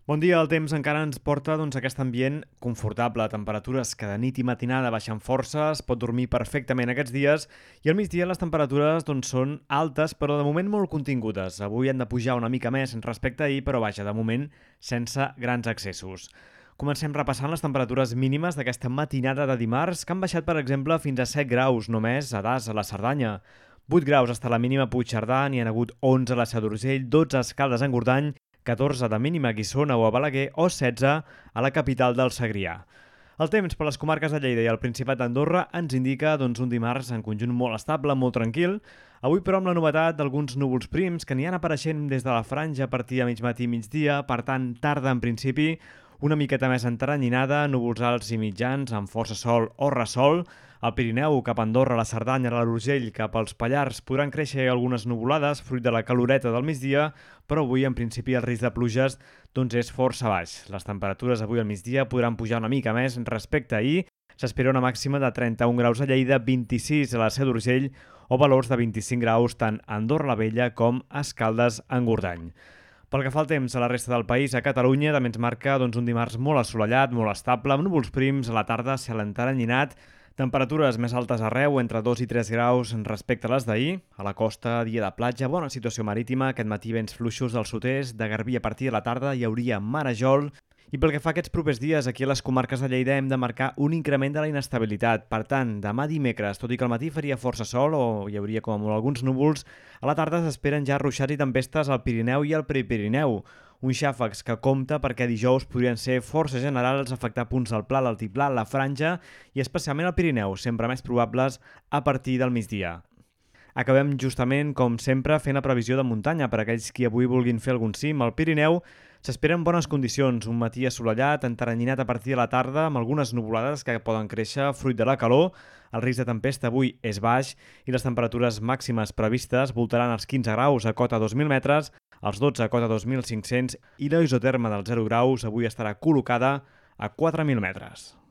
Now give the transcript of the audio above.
Bon dia, el temps encara ens porta aquest ambient confortable, temperatures que de nit i matinada baixen força, es pot dormir perfectament aquests dies i al migdia les temperatures són altes però de moment molt contingudes. Avui han de pujar una mica més respecte a ahir, però vaja, de moment sense grans excessos. Comencem repassant les temperatures mínimes d'aquesta matinada de dimarts, que han baixat, per exemple, fins a 7 graus només a Das, a la Cerdanya. 8 graus està la mínima a Puigcerdà, n'hi ha hagut 11 a la Seu d'Urgell, 12 a Escaldes-Engordany, 14 de mínima a Guissona o a Balaguer o 16 a la capital del Segrià. El temps per les comarques de Lleida i el Principat d'Andorra ens indica un dimarts en conjunt molt estable, molt tranquil. Avui, però, amb la novetat d'alguns núvols prims que n'hi han apareixent des de la franja a partir de mig matí i migdia, per tant, tarda en principi, una miqueta més enteranyinada, núvols alts i mitjans, amb força sol o ressol. Al Pirineu, cap a Andorra, la Cerdanya, l'Alt Urgell, cap als Pallars, podran créixer algunes nuvolades, fruit de la caloreta del migdia, però avui, en principi, el risc de pluges és força baix. Les temperatures avui al migdia podran pujar una mica més respecte a ahir. S'espera una màxima de 31 graus a Lleida, 26 a la Seu d'Urgell o valors de 25 graus tant a Andorra la Vella com a Escaldes-Engordany. Pel que fa al temps a la resta del país, a Catalunya també ens marca un dimarts molt assolellat, molt estable, amb núvols prims, a la tarda cel enteranyinat, temperatures més altes arreu, entre 2 i 3 graus respecte a les d'ahir. A la costa, dia de platja, bona situació marítima, aquest matí vents fluixos del sud-est, de Garbí a partir de la tarda hi hauria marejol. I pel que fa a aquests propers dies, aquí a les comarques de Lleida hem de marcar un increment de la inestabilitat. Per tant, demà dimecres, tot i que al matí faria força sol o hi hauria com a molt alguns núvols, a la tarda s'esperen ja ruixats i tempestes al Pirineu i al Prepirineu. Uns xàfecs que compta perquè dijous podrien ser força generals, afectar punts del Pla, l'Altiplà, la Franja i especialment al Pirineu, sempre més probables a partir del migdia. Acabem justament, com sempre, fent la previsió de muntanya per a aquells qui avui vulguin fer algun cim. Al Pirineu s'esperen bones condicions, un matí assolellat, enteranyinat a partir de la tarda, amb algunes nuvolades que poden créixer fruit de la calor. El risc de tempesta avui és baix i les temperatures màximes previstes voltaran els 15 graus a cota 2.000 metres, els 12 a cota 2.500 i la isoterma del 0 graus avui estarà col·locada a 4.000 metres.